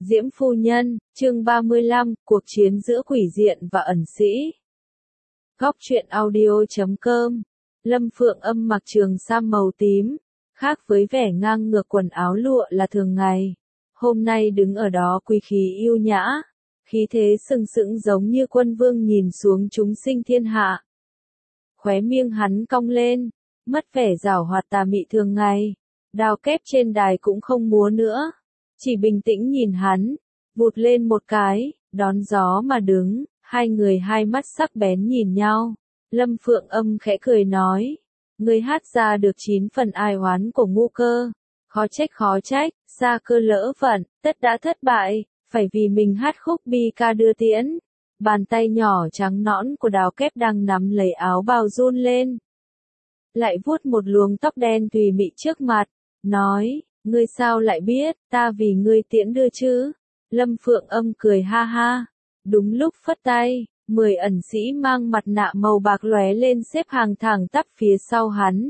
Diễm phu nhân, chương 35, cuộc chiến giữa quỷ diện và ẩn sĩ. Góc truyện audio.com. Lâm Phượng Âm mặc trường sam màu tím, khác với vẻ ngang ngược quần áo lụa là thường ngày. Hôm nay đứng ở đó quý khí yêu nhã, khí thế sừng sững giống như quân vương nhìn xuống chúng sinh thiên hạ. Khóe miệng hắn cong lên, mất vẻ giảo hoạt tà mị thường ngày. Đao kép trên đài cũng không múa nữa, chỉ bình tĩnh nhìn hắn, vụt lên một cái, đón gió mà đứng, hai người hai mắt sắc bén nhìn nhau. Lâm Phượng Âm khẽ cười nói, ngươi hát ra được 9 phần ai oán của ngu cơ, khó trách, xa cơ lỡ vận, tất đã thất bại, phải vì mình hát khúc bi ca đưa tiễn. Bàn tay nhỏ trắng nõn của Đào Kép đang nắm lấy áo bào run lên, lại vuốt một luồng tóc đen tùy mị trước mặt, nói, ngươi sao lại biết, ta vì ngươi tiễn đưa chứ. Lâm Phượng Âm cười ha ha, đúng lúc phất tay, 10 ẩn sĩ mang mặt nạ màu bạc lóe lên xếp hàng thẳng tắp phía sau hắn.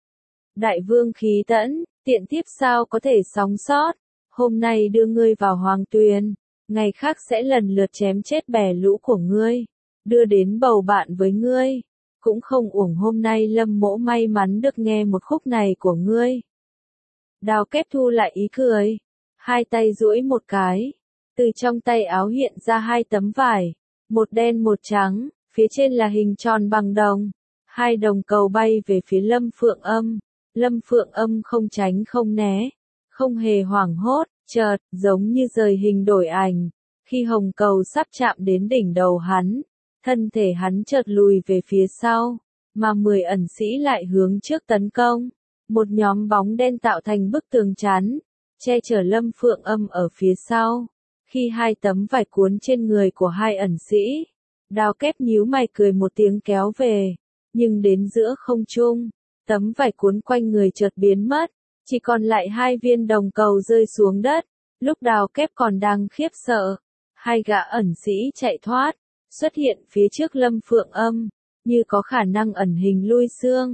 Đại vương khí tẫn, tiện thiếp sao có thể sống sót, hôm nay đưa ngươi vào hoàng tuyền, ngày khác sẽ lần lượt chém chết bè lũ của ngươi, đưa đến bầu bạn với ngươi, cũng không uổng hôm nay Lâm mỗ may mắn được nghe một khúc này của ngươi. Đào Kép thu lại ý cười, hai tay duỗi một cái, từ trong tay áo hiện ra hai tấm vải, một đen một trắng, phía trên là hình tròn bằng đồng, hai đồng cầu bay về phía Lâm Phượng Âm. Lâm Phượng Âm không tránh không né, không hề hoảng hốt, chợt, giống như rời hình đổi ảnh, khi hồng cầu sắp chạm đến đỉnh đầu hắn, thân thể hắn chợt lùi về phía sau, mà 10 ẩn sĩ lại hướng trước tấn công. Một nhóm bóng đen tạo thành bức tường chắn, che chở Lâm Phượng Âm ở phía sau. Khi hai tấm vải cuốn trên người của hai ẩn sĩ, Đào Kép nhíu mày cười một tiếng kéo về, nhưng đến giữa không trung, tấm vải cuốn quanh người chợt biến mất, chỉ còn lại hai viên đồng cầu rơi xuống đất. Lúc Đào Kép còn đang khiếp sợ, hai gã ẩn sĩ chạy thoát, xuất hiện phía trước Lâm Phượng Âm, như có khả năng ẩn hình lui xương.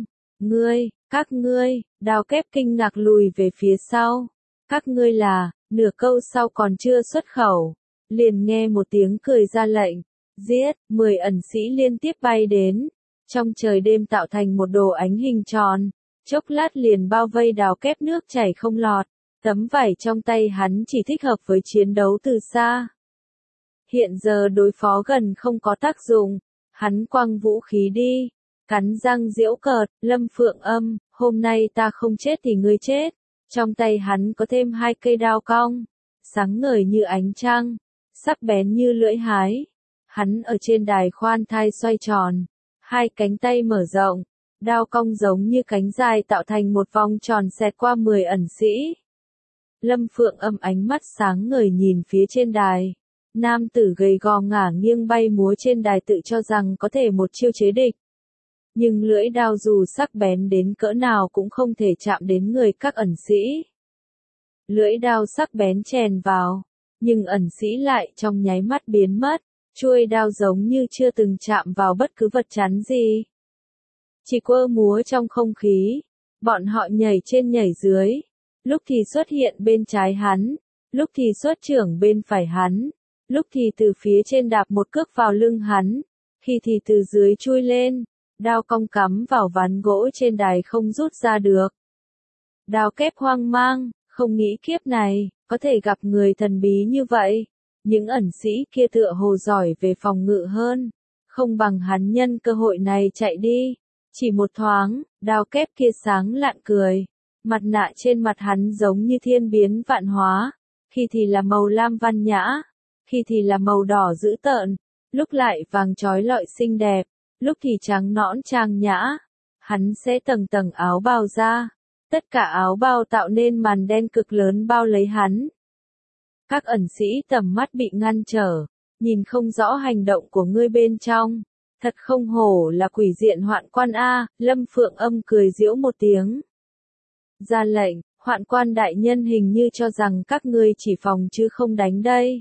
Các ngươi, Đào Kép kinh ngạc lùi về phía sau. Các ngươi là, nửa câu sau còn chưa xuất khẩu, liền nghe một tiếng cười ra lệnh, giết, 10 ẩn sĩ liên tiếp bay đến, trong trời đêm tạo thành một đồ ánh hình tròn, chốc lát liền bao vây Đào Kép nước chảy không lọt, tấm vải trong tay hắn chỉ thích hợp với chiến đấu từ xa. Hiện giờ đối phó gần không có tác dụng, hắn quăng vũ khí đi, cắn răng giễu cợt, Lâm Phượng Âm, hôm nay ta không chết thì ngươi chết. Trong tay hắn có thêm hai cây đao cong, sáng ngời như ánh trăng, sắc bén như lưỡi hái. Hắn ở trên đài khoan thai xoay tròn, hai cánh tay mở rộng, đao cong giống như cánh dài tạo thành một vòng tròn xẹt qua 10 ẩn sĩ. Lâm Phượng Âm ánh mắt sáng ngời nhìn phía trên đài. Nam tử gầy gò ngả nghiêng bay múa trên đài tự cho rằng có thể một chiêu chế địch. Nhưng lưỡi đao dù sắc bén đến cỡ nào cũng không thể chạm đến người các ẩn sĩ. Lưỡi đao sắc bén chèn vào, nhưng ẩn sĩ lại trong nháy mắt biến mất, chuôi đao giống như chưa từng chạm vào bất cứ vật chắn gì. Chỉ quơ múa trong không khí, bọn họ nhảy trên nhảy dưới, lúc thì xuất hiện bên trái hắn, lúc thì xuất trưởng bên phải hắn, lúc thì từ phía trên đạp một cước vào lưng hắn, khi thì từ dưới chui lên. Đao cong cắm vào ván gỗ trên đài không rút ra được. Đào Kép hoang mang, không nghĩ kiếp này, có thể gặp người thần bí như vậy. Những ẩn sĩ kia tựa hồ giỏi về phòng ngự hơn, không bằng hắn nhân cơ hội này chạy đi. Chỉ một thoáng, Đào Kép kia sáng lạn cười, mặt nạ trên mặt hắn giống như thiên biến vạn hóa, khi thì là màu lam văn nhã, khi thì là màu đỏ dữ tợn, lúc lại vàng chói lọi xinh đẹp. Lúc thì trắng nõn trang nhã, hắn sẽ tầng tầng áo bào ra, tất cả áo bào tạo nên màn đen cực lớn bao lấy hắn. Các ẩn sĩ tầm mắt bị ngăn trở, nhìn không rõ hành động của ngươi bên trong, thật không hổ là quỷ diện hoạn quan a. Lâm Phượng Âm cười giễu một tiếng. Ra lệnh, hoạn quan đại nhân hình như cho rằng các ngươi chỉ phòng chứ không đánh đây.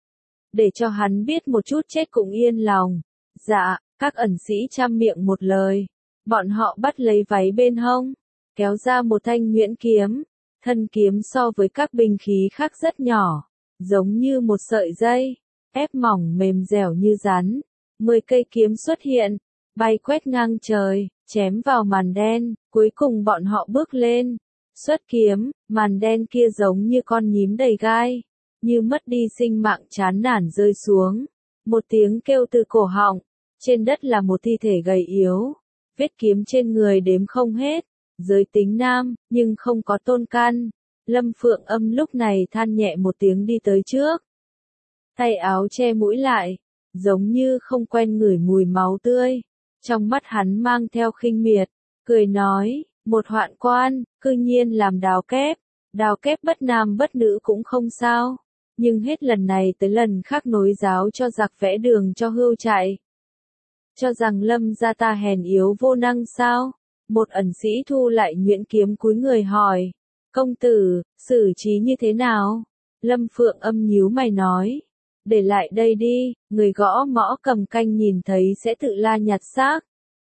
Để cho hắn biết một chút chết cũng yên lòng. Dạ. Các ẩn sĩ chăm miệng một lời, bọn họ bắt lấy váy bên hông, kéo ra một thanh nhuyễn kiếm, thân kiếm so với các binh khí khác rất nhỏ, giống như một sợi dây, ép mỏng mềm dẻo như rắn. 10 cây kiếm xuất hiện, bay quét ngang trời, chém vào màn đen, cuối cùng bọn họ bước lên. Xuất kiếm, màn đen kia giống như con nhím đầy gai, như mất đi sinh mạng chán nản rơi xuống. Một tiếng kêu từ cổ họng, trên đất là một thi thể gầy yếu, vết kiếm trên người đếm không hết, giới tính nam, nhưng không có tôn căn. Lâm Phượng Âm lúc này than nhẹ một tiếng đi tới trước. Tay áo che mũi lại, giống như không quen ngửi mùi máu tươi. Trong mắt hắn mang theo khinh miệt, cười nói, một hoạn quan, cư nhiên làm đào kép bất nam bất nữ cũng không sao. Nhưng hết lần này tới lần khác nối giáo cho giặc vẽ đường cho hươu chạy. Cho rằng Lâm gia ta hèn yếu vô năng sao? Một ẩn sĩ thu lại nhuyễn kiếm cúi người hỏi. Công tử, xử trí như thế nào? Lâm Phượng Âm nhíu mày nói. Để lại đây đi, người gõ mõ cầm canh nhìn thấy sẽ tự la nhặt xác.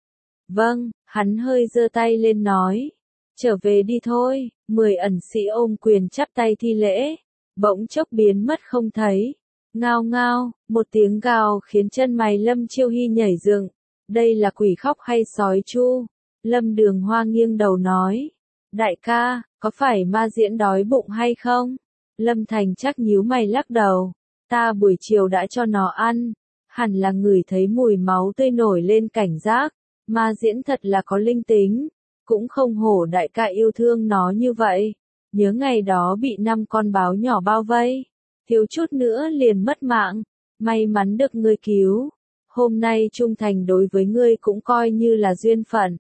Vâng, hắn hơi giơ tay lên nói. Trở về đi thôi. 10 ẩn sĩ ôm quyền chắp tay thi lễ. Bỗng chốc biến mất không thấy. Ngao ngao, một tiếng gào khiến chân mày Lâm Chiêu Hy nhảy dựng. Đây là quỷ khóc hay sói chu? Lâm Đường Hoa nghiêng đầu nói. Đại ca, có phải ma diễn đói bụng hay không? Lâm Thành chắc nhíu mày lắc đầu. Ta buổi chiều đã cho nó ăn. Hẳn là ngửi thấy mùi máu tươi nổi lên cảnh giác. Ma diễn thật là có linh tính. Cũng không hổ đại ca yêu thương nó như vậy. Nhớ ngày đó bị 5 con báo nhỏ bao vây. Thiếu chút nữa liền mất mạng. May mắn được ngươi cứu. Hôm nay trung thành đối với ngươi cũng coi như là duyên phận.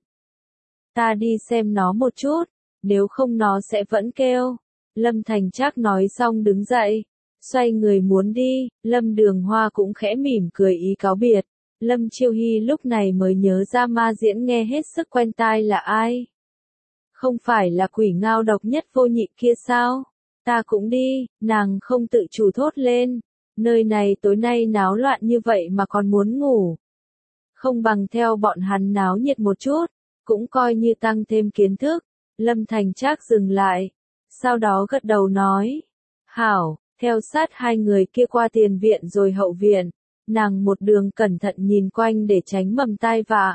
Ta đi xem nó một chút. Nếu không nó sẽ vẫn kêu. Lâm Thành Trác nói xong đứng dậy. Xoay người muốn đi. Lâm Đường Hoa cũng khẽ mỉm cười ý cáo biệt. Lâm Chiêu Hy lúc này mới nhớ ra ma diễn nghe hết sức quen tai là ai. Không phải là quỷ ngao độc nhất vô nhị kia sao? Ta cũng đi, nàng không tự chủ thốt lên. Nơi này tối nay náo loạn như vậy mà còn muốn ngủ. Không bằng theo bọn hắn náo nhiệt một chút, cũng coi như tăng thêm kiến thức. Lâm Thành Trác dừng lại, sau đó gật đầu nói. Hảo, theo sát hai người kia qua tiền viện rồi hậu viện. Nàng một đường cẩn thận nhìn quanh để tránh mầm tai vạ.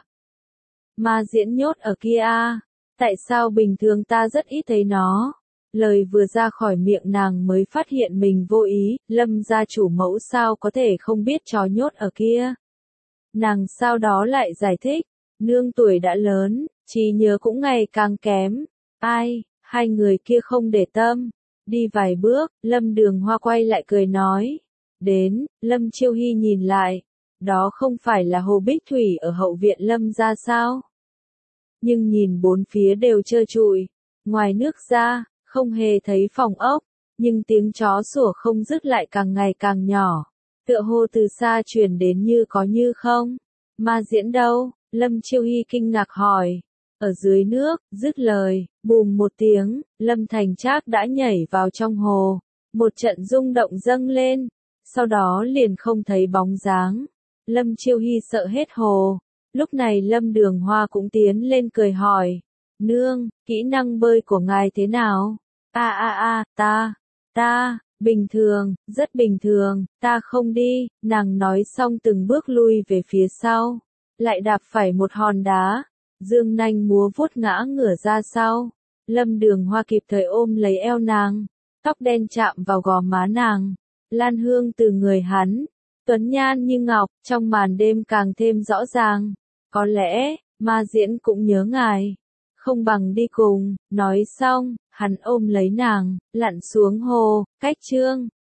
Ma diễn nhốt ở kia a, tại sao bình thường ta rất ít thấy nó? Lời vừa ra khỏi miệng nàng mới phát hiện mình vô ý, Lâm gia chủ mẫu sao có thể không biết chó nhốt ở kia. Nàng sau đó lại giải thích, nương tuổi đã lớn, trí nhớ cũng ngày càng kém. Ai, hai người kia không để tâm. Đi vài bước, Lâm Đường Hoa quay lại cười nói. Đến, Lâm Chiêu Hy nhìn lại. Đó không phải là hồ bích thủy ở hậu viện Lâm gia sao? Nhưng nhìn bốn phía đều trơ trụi. Ngoài nước ra, không hề thấy phòng ốc. Nhưng tiếng chó sủa không dứt lại càng ngày càng nhỏ. Tựa hồ từ xa truyền đến như có như không. Ma diễn đâu? Lâm Chiêu Hy kinh ngạc hỏi. Ở dưới nước, dứt lời, bùm một tiếng, Lâm Thành Trác đã nhảy vào trong hồ. Một trận rung động dâng lên. Sau đó liền không thấy bóng dáng. Lâm Chiêu Hy sợ hết hồ. Lúc này Lâm Đường Hoa cũng tiến lên cười hỏi. Nương, kỹ năng bơi của ngài thế nào? Ta, bình thường, rất bình thường, ta không đi. Nàng nói xong từng bước lui về phía sau. Lại đạp phải một hòn đá. Dương nanh múa vuốt ngã ngửa ra sau. Lâm Đường Hoa kịp thời ôm lấy eo nàng. Tóc đen chạm vào gò má nàng. Lan hương từ người hắn. Tuấn nhan như ngọc, trong màn đêm càng thêm rõ ràng. Có lẽ, ma diễn cũng nhớ ngài. Không bằng đi cùng. Nói xong, hắn ôm lấy nàng, lặn xuống hồ. Cách chương